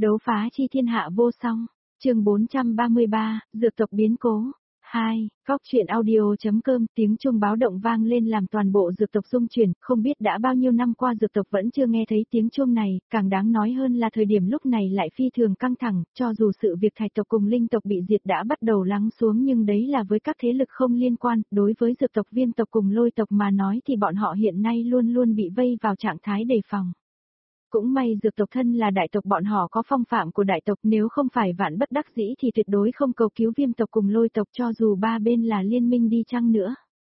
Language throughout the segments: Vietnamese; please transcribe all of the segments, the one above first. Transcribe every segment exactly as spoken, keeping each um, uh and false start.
Đấu phá chi thiên hạ vô song, chương bốn trăm ba mươi ba, dược tộc biến cố. hai, Góc truyện audio.com tiếng chuông báo động vang lên làm toàn bộ dược tộc rung chuyển, không biết đã bao nhiêu năm qua dược tộc vẫn chưa nghe thấy tiếng chuông này, càng đáng nói hơn là thời điểm lúc này lại phi thường căng thẳng, cho dù sự việc thạch tộc cùng linh tộc bị diệt đã bắt đầu lắng xuống nhưng đấy là với các thế lực không liên quan, đối với dược tộc viêm tộc cùng lôi tộc mà nói thì bọn họ hiện nay luôn luôn bị vây vào trạng thái đề phòng. Cũng may dược tộc thân là đại tộc bọn họ có phong phạm của đại tộc, nếu không phải vạn bất đắc dĩ thì tuyệt đối không cầu cứu viêm tộc cùng lôi tộc cho dù ba bên là liên minh đi chăng nữa.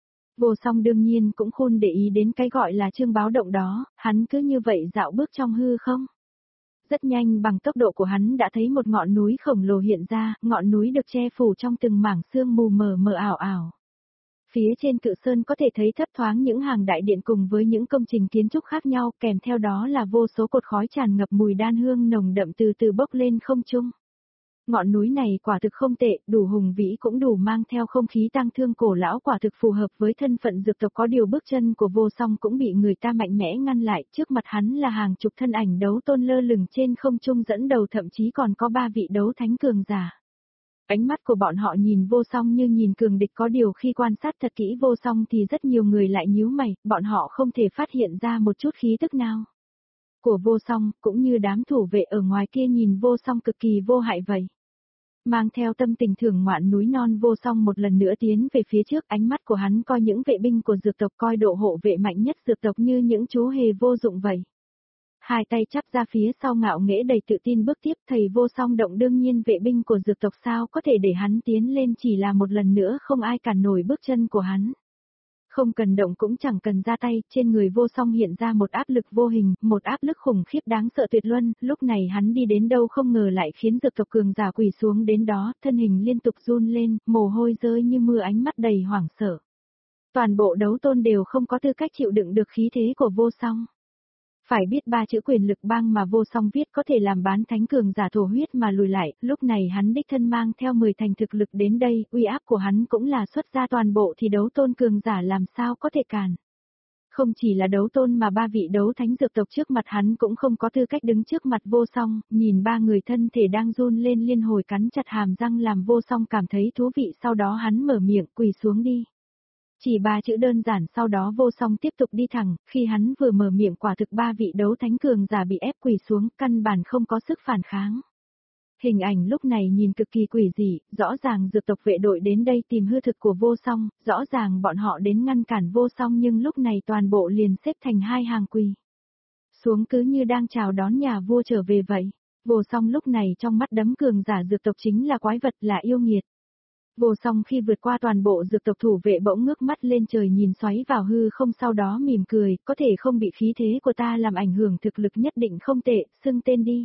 Vô Song đương nhiên cũng khôn để ý đến cái gọi là chương báo động đó, hắn cứ như vậy dạo bước trong hư không. Rất nhanh bằng tốc độ của hắn đã thấy một ngọn núi khổng lồ hiện ra, ngọn núi được che phủ trong từng mảng sương mù mờ mờ ảo ảo. Phía trên cự sơn có thể thấy thấp thoáng những hàng đại điện cùng với những công trình kiến trúc khác nhau, kèm theo đó là vô số cột khói tràn ngập mùi đan hương nồng đậm từ từ bốc lên không trung. Ngọn núi này quả thực không tệ, đủ hùng vĩ cũng đủ mang theo không khí tang thương cổ lão, quả thực phù hợp với thân phận dược tộc. Có điều bước chân của Vô Song cũng bị người ta mạnh mẽ ngăn lại, trước mặt hắn là hàng chục thân ảnh đấu tôn lơ lửng trên không trung dẫn đầu, thậm chí còn có ba vị đấu thánh cường giả. Ánh mắt của bọn họ nhìn Vô Song như nhìn cường địch, có điều khi quan sát thật kỹ Vô Song thì rất nhiều người lại nhíu mày, bọn họ không thể phát hiện ra một chút khí tức nào của Vô Song, cũng như đám thủ vệ ở ngoài kia nhìn Vô Song cực kỳ vô hại vậy. Mang theo tâm tình thưởng ngoạn núi non, Vô Song một lần nữa tiến về phía trước, ánh mắt của hắn coi những vệ binh của dược tộc, coi độ hộ vệ mạnh nhất dược tộc như những chú hề vô dụng vậy. Hai tay chắp ra phía sau ngạo nghễ đầy tự tin bước tiếp, thầy Vô Song động, đương nhiên vệ binh của dược tộc sao có thể để hắn tiến lên, chỉ là một lần nữa không ai cản nổi bước chân của hắn. Không cần động cũng chẳng cần ra tay, trên người Vô Song hiện ra một áp lực vô hình, một áp lực khủng khiếp đáng sợ tuyệt luân, lúc này hắn đi đến đâu không ngờ lại khiến dược tộc cường giả quỳ xuống đến đó, thân hình liên tục run lên, mồ hôi rơi như mưa, ánh mắt đầy hoảng sợ. Toàn bộ đấu tôn đều không có tư cách chịu đựng được khí thế của Vô Song. Phải biết ba chữ quyền lực bang mà Vô Song viết có thể làm bán thánh cường giả thổ huyết mà lùi lại, lúc này hắn đích thân mang theo mười thành thực lực đến đây, uy áp của hắn cũng là xuất ra toàn bộ thì đấu tôn cường giả làm sao có thể cản. Không chỉ là đấu tôn mà ba vị đấu thánh dược tộc trước mặt hắn cũng không có tư cách đứng trước mặt Vô Song, nhìn ba người thân thể đang run lên liên hồi cắn chặt hàm răng làm Vô Song cảm thấy thú vị, sau đó hắn mở miệng, quỳ xuống đi. Chỉ ba chữ đơn giản, sau đó Vô Song tiếp tục đi thẳng, khi hắn vừa mở miệng quả thực ba vị đấu thánh cường giả bị ép quỳ xuống, căn bản không có sức phản kháng. Hình ảnh lúc này nhìn cực kỳ quỷ dị, rõ ràng dược tộc vệ đội đến đây tìm hư thực của Vô Song, rõ ràng bọn họ đến ngăn cản Vô Song nhưng lúc này toàn bộ liền xếp thành hai hàng quỳ xuống, cứ như đang chào đón nhà vua trở về vậy. Vô Song lúc này trong mắt đám cường giả dược tộc chính là quái vật, là yêu nghiệt. Vô Song khi vượt qua toàn bộ dược tộc thủ vệ bỗng ngước mắt lên trời nhìn xoáy vào hư không, sau đó mỉm cười, có thể không bị khí thế của ta làm ảnh hưởng, thực lực nhất định không tệ, xưng tên đi.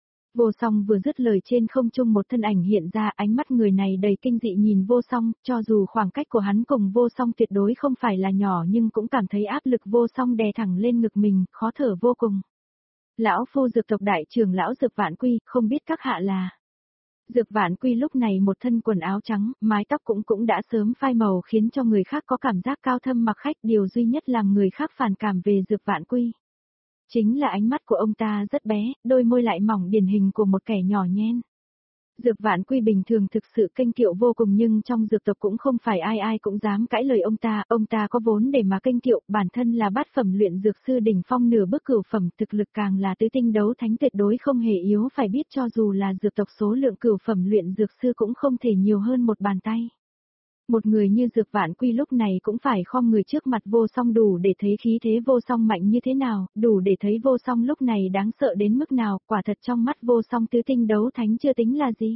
Vô Song vừa dứt lời trên không trung một thân ảnh hiện ra, ánh mắt người này đầy kinh dị nhìn Vô Song, cho dù khoảng cách của hắn cùng Vô Song tuyệt đối không phải là nhỏ nhưng cũng cảm thấy áp lực Vô Song đè thẳng lên ngực mình, khó thở vô cùng. Lão phu dược tộc đại trưởng lão Dược Vạn Quy, không biết các hạ là... Dược Vạn Quy lúc này một thân quần áo trắng, mái tóc cũng cũng đã sớm phai màu khiến cho người khác có cảm giác cao thâm mặc khách, điều duy nhất làm người khác phản cảm về Dược Vạn Quy chính là ánh mắt của ông ta rất bé, đôi môi lại mỏng điển hình của một kẻ nhỏ nhen. Dược Vạn Quy bình thường thực sự kênh kiệu vô cùng nhưng trong dược tộc cũng không phải ai ai cũng dám cãi lời ông ta, ông ta có vốn để mà kênh kiệu, bản thân là bát phẩm luyện dược sư đỉnh phong nửa bước cửu phẩm, thực lực càng là tứ tinh đấu thánh tuyệt đối không hề yếu, phải biết cho dù là dược tộc số lượng cửu phẩm luyện dược sư cũng không thể nhiều hơn một bàn tay. Một người như Dược Vạn Quy lúc này cũng phải khom người trước mặt Vô Song, đủ để thấy khí thế Vô Song mạnh như thế nào, đủ để thấy Vô Song lúc này đáng sợ đến mức nào, quả thật trong mắt Vô Song tứ tinh đấu thánh chưa tính là gì.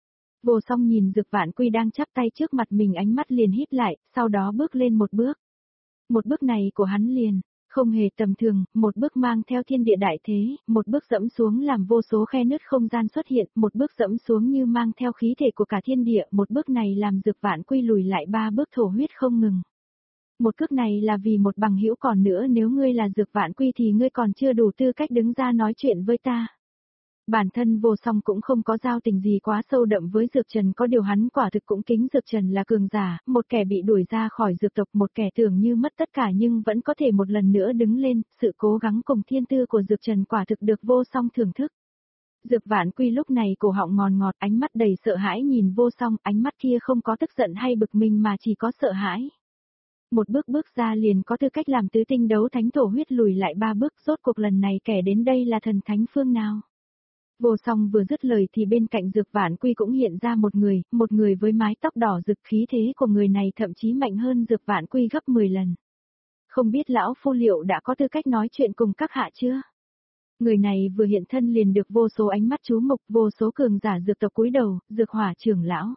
Vô Song nhìn Dược Vạn Quy đang chắp tay trước mặt mình, ánh mắt liền híp lại, sau đó bước lên một bước. Một bước này của hắn liền không hề tầm thường, một bước mang theo thiên địa đại thế, một bước dẫm xuống làm vô số khe nứt không gian xuất hiện, một bước dẫm xuống như mang theo khí thể của cả thiên địa, một bước này làm Dược Vạn Quy lùi lại ba bước thổ huyết không ngừng. Một cước này là vì một bằng hữu, còn nữa nếu ngươi là Dược Vạn Quy thì ngươi còn chưa đủ tư cách đứng ra nói chuyện với ta. Bản thân Vô Song cũng không có giao tình gì quá sâu đậm với Dược Trần, có điều hắn quả thực cũng kính Dược Trần là cường giả, một kẻ bị đuổi ra khỏi dược tộc, một kẻ tưởng như mất tất cả nhưng vẫn có thể một lần nữa đứng lên, sự cố gắng cùng thiên tư của Dược Trần quả thực được Vô Song thưởng thức. Dược Vãn Quy lúc này cổ họng ngòn ngọt, ánh mắt đầy sợ hãi nhìn Vô Song, ánh mắt kia không có tức giận hay bực mình mà chỉ có sợ hãi. Một bước bước ra liền có tư cách làm tứ tinh đấu thánh, thổ huyết lùi lại ba bước, rốt cuộc lần này kẻ đến đây là thần thánh phương nào. Vô Song vừa dứt lời thì bên cạnh Dược Vãn Quy cũng hiện ra một người, một người với mái tóc đỏ rực, khí thế của người này thậm chí mạnh hơn Dược Vãn Quy gấp mười lần. Không biết lão phu liệu đã có tư cách nói chuyện cùng các hạ chưa? Người này vừa hiện thân liền được vô số ánh mắt chú mục, vô số cường giả dược tộc cúi đầu, Dược Hỏa trưởng lão.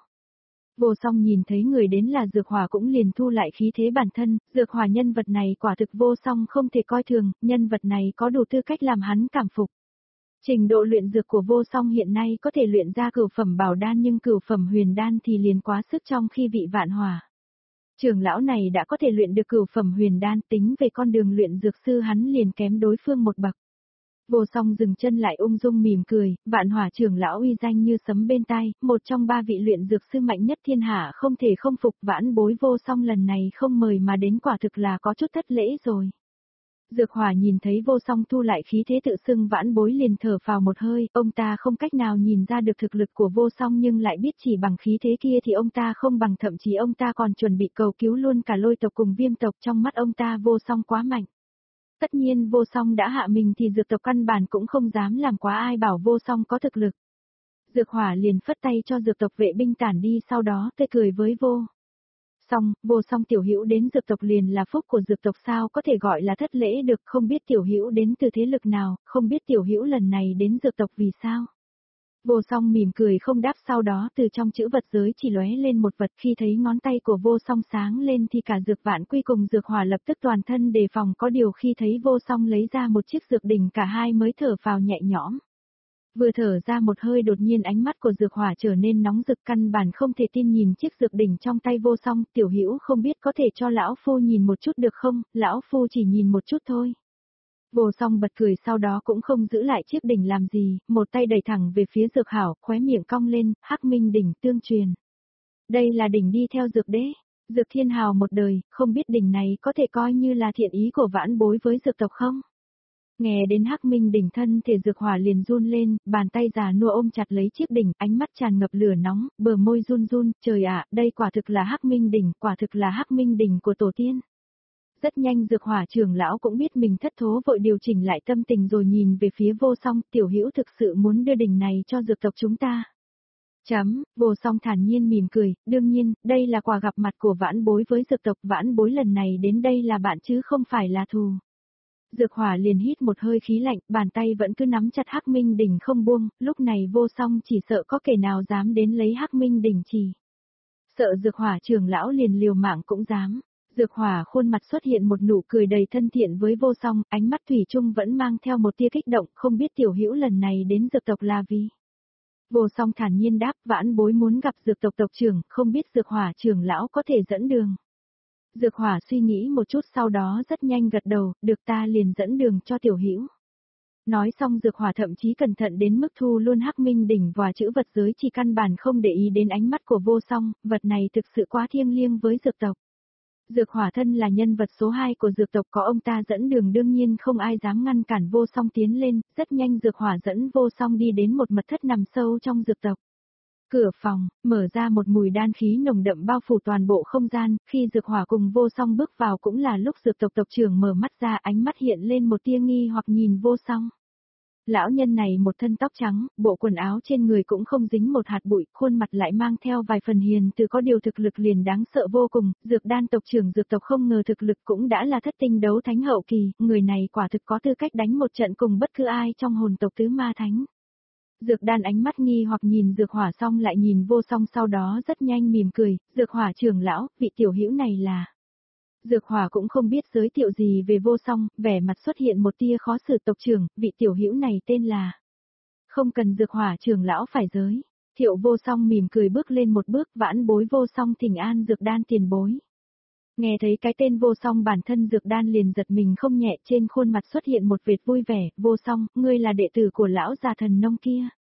Vô Song nhìn thấy người đến là Dược Hỏa cũng liền thu lại khí thế bản thân, Dược Hỏa nhân vật này quả thực Vô Song không thể coi thường, nhân vật này có đủ tư cách làm hắn cảm phục. Trình độ luyện dược của Vô Song hiện nay có thể luyện ra cửu phẩm bảo đan, nhưng cửu phẩm huyền đan thì liền quá sức trong khi vị vạn hỏa. Trưởng lão này đã có thể luyện được cửu phẩm huyền đan, tính về con đường luyện dược sư hắn liền kém đối phương một bậc. Vô Song dừng chân lại ung dung mỉm cười, vạn hỏa trưởng lão uy danh như sấm bên tai, một trong ba vị luyện dược sư mạnh nhất thiên hạ không thể không phục, vãn bối Vô Song lần này không mời mà đến quả thực là có chút thất lễ rồi. Dược Hỏa nhìn thấy Vô Song thu lại khí thế tự xưng vãn bối liền thở phào một hơi, ông ta không cách nào nhìn ra được thực lực của Vô Song nhưng lại biết chỉ bằng khí thế kia thì ông ta không bằng, thậm chí ông ta còn chuẩn bị cầu cứu luôn cả Lôi tộc cùng Viêm tộc, trong mắt ông ta Vô Song quá mạnh. Tất nhiên Vô Song đã hạ mình thì dược tộc căn bản cũng không dám làm quá, ai bảo Vô Song có thực lực. Dược Hỏa liền phất tay cho dược tộc vệ binh tản đi, sau đó tươi cười với Vô Song, Vô Song tiểu hữu đến dược tộc liền là phúc của dược tộc, sao có thể gọi là thất lễ được, không biết tiểu hữu đến từ thế lực nào, không biết tiểu hữu lần này đến dược tộc vì sao. Vô Song mỉm cười không đáp, sau đó từ trong chữ vật giới chỉ lóe lên một vật, khi thấy ngón tay của Vô Song sáng lên thì cả Dược Vãn Quy cùng Dược Hỏa lập tức toàn thân đề phòng, có điều khi thấy Vô Song lấy ra một chiếc dược đỉnh cả hai mới thở phào nhẹ nhõm. Vừa thở ra một hơi đột nhiên ánh mắt của Dược Hỏa trở nên nóng rực, căn bản không thể tin nhìn chiếc dược đỉnh trong tay Vô Song, tiểu hữu không biết có thể cho lão phu nhìn một chút được không, lão phu chỉ nhìn một chút thôi. Vô Song bật cười, sau đó cũng không giữ lại chiếc đỉnh làm gì, một tay đẩy thẳng về phía Dược Hảo, khóe miệng cong lên, Hắc Minh đỉnh tương truyền. Đây là đỉnh đi theo Dược Đế, Dược Thiên Hào một đời, không biết đỉnh này có thể coi như là thiện ý của vãn bối với dược tộc không? Nghe đến Hắc Minh đỉnh, thân thể Dược Hỏa liền run lên, bàn tay già nua ôm chặt lấy chiếc đỉnh, ánh mắt tràn ngập lửa nóng, bờ môi run run, trời ạ, đây quả thực là Hắc Minh đỉnh, quả thực là Hắc Minh đỉnh của tổ tiên. Rất nhanh Dược Hỏa trưởng lão cũng biết mình thất thố, vội điều chỉnh lại tâm tình rồi nhìn về phía Vô Song, tiểu hữu thực sự muốn đưa đỉnh này cho dược tộc chúng ta. Chấm, Vô Song thản nhiên mỉm cười, đương nhiên, đây là quà gặp mặt của vãn bối với dược tộc, vãn bối lần này đến đây là bạn chứ không phải là thù. Dược Hỏa liền hít một hơi khí lạnh, bàn tay vẫn cứ nắm chặt Hắc Minh đỉnh không buông, lúc này Vô Song chỉ sợ có kẻ nào dám đến lấy Hắc Minh đỉnh chỉ. Sợ Dược Hỏa trưởng lão liền liều mạng cũng dám. Dược Hỏa khuôn mặt xuất hiện một nụ cười đầy thân thiện với Vô Song, ánh mắt thủy chung vẫn mang theo một tia kích động, không biết tiểu hữu lần này đến dược tộc là vì. Vô Song thản nhiên đáp, vãn bối muốn gặp dược tộc tộc trưởng, không biết Dược Hỏa trưởng lão có thể dẫn đường. Dược Hỏa suy nghĩ một chút sau đó rất nhanh gật đầu, được, ta liền dẫn đường cho tiểu hữu. Nói xong Dược Hỏa thậm chí cẩn thận đến mức thu luôn Hắc Minh đỉnh và chữ vật giới, chỉ căn bản không để ý đến ánh mắt của Vô Song, vật này thực sự quá thiêng liêng với dược tộc. Dược Hỏa thân là nhân vật số hai của dược tộc, có ông ta dẫn đường đương nhiên không ai dám ngăn cản Vô Song tiến lên, rất nhanh Dược Hỏa dẫn Vô Song đi đến một mật thất nằm sâu trong dược tộc. Cửa phòng, mở ra, một mùi đan khí nồng đậm bao phủ toàn bộ không gian, khi Dược Hỏa cùng Vô Song bước vào cũng là lúc dược tộc tộc trưởng mở mắt ra, ánh mắt hiện lên một tia nghi hoặc nhìn Vô Song. Lão nhân này một thân tóc trắng, bộ quần áo trên người cũng không dính một hạt bụi, khuôn mặt lại mang theo vài phần hiền từ, có điều thực lực liền đáng sợ vô cùng, dược đan tộc trưởng dược tộc không ngờ thực lực cũng đã là thất tinh đấu thánh hậu kỳ, người này quả thực có tư cách đánh một trận cùng bất cứ ai trong hồn tộc tứ ma thánh. Dược đan ánh mắt nghi hoặc nhìn Dược Hỏa xong lại nhìn Vô Song, sau đó rất nhanh mỉm cười, Dược Hỏa trưởng lão, vị tiểu hữu này là... Dược Hỏa cũng không biết giới thiệu gì về Vô Song, vẻ mặt xuất hiện một tia khó xử, tộc trưởng, vị tiểu hữu này tên là... Không cần Dược Hỏa trưởng lão phải giới thiệu. Vô Song mỉm cười bước lên một bước, vãn bối Vô Song thỉnh an dược đan tiền bối. Nghe thấy cái tên Vô Song bản thân dược đan liền giật mình không nhẹ, trên khuôn mặt xuất hiện một vệt vui vẻ, Vô Song, ngươi là đệ tử của lão già thần nông kia.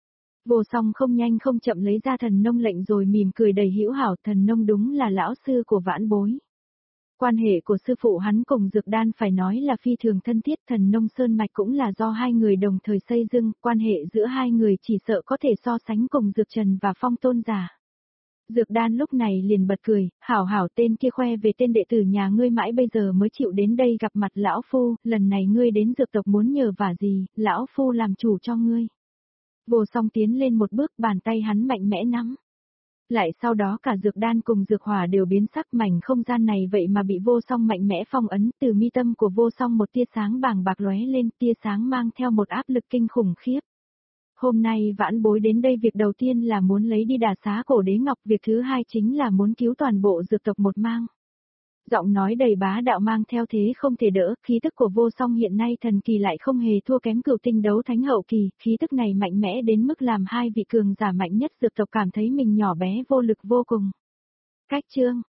Vô Song không nhanh không chậm lấy ra thần nông lệnh rồi mỉm cười đầy hữu hảo, thần nông đúng là lão sư của vãn bối. Quan hệ của sư phụ hắn cùng Dược Đan phải nói là phi thường thân thiết, Thần Nông Sơn Mạch cũng là do hai người đồng thời xây dựng, quan hệ giữa hai người chỉ sợ có thể so sánh cùng Dược Trần và Phong Tôn giả. Dược Đan lúc này liền bật cười, hảo hảo tên kia khoe về tên đệ tử nhà ngươi mãi bây giờ mới chịu đến đây gặp mặt lão phu, lần này ngươi đến dược tộc muốn nhờ vả gì, lão phu làm chủ cho ngươi. Vô Song tiến lên một bước, bàn tay hắn mạnh mẽ nắm. Lại sau đó cả Dược Đan cùng Dược Hỏa đều biến sắc, mảnh không gian này vậy mà bị Vô Song mạnh mẽ phong ấn, từ mi tâm của Vô Song một tia sáng bàng bạc lóe lên, tia sáng mang theo một áp lực kinh khủng khiếp. Hôm nay vãn bối đến đây việc đầu tiên là muốn lấy đi đà xá cổ đế ngọc, việc thứ hai chính là muốn cứu toàn bộ dược tộc một mang. Giọng nói đầy bá đạo mang theo thế không thể đỡ, khí tức của Vô Song hiện nay thần kỳ lại không hề thua kém cửu tinh đấu thánh hậu kỳ, khí tức này mạnh mẽ đến mức làm hai vị cường giả mạnh nhất dược tộc cảm thấy mình nhỏ bé vô lực vô cùng. Cách chương,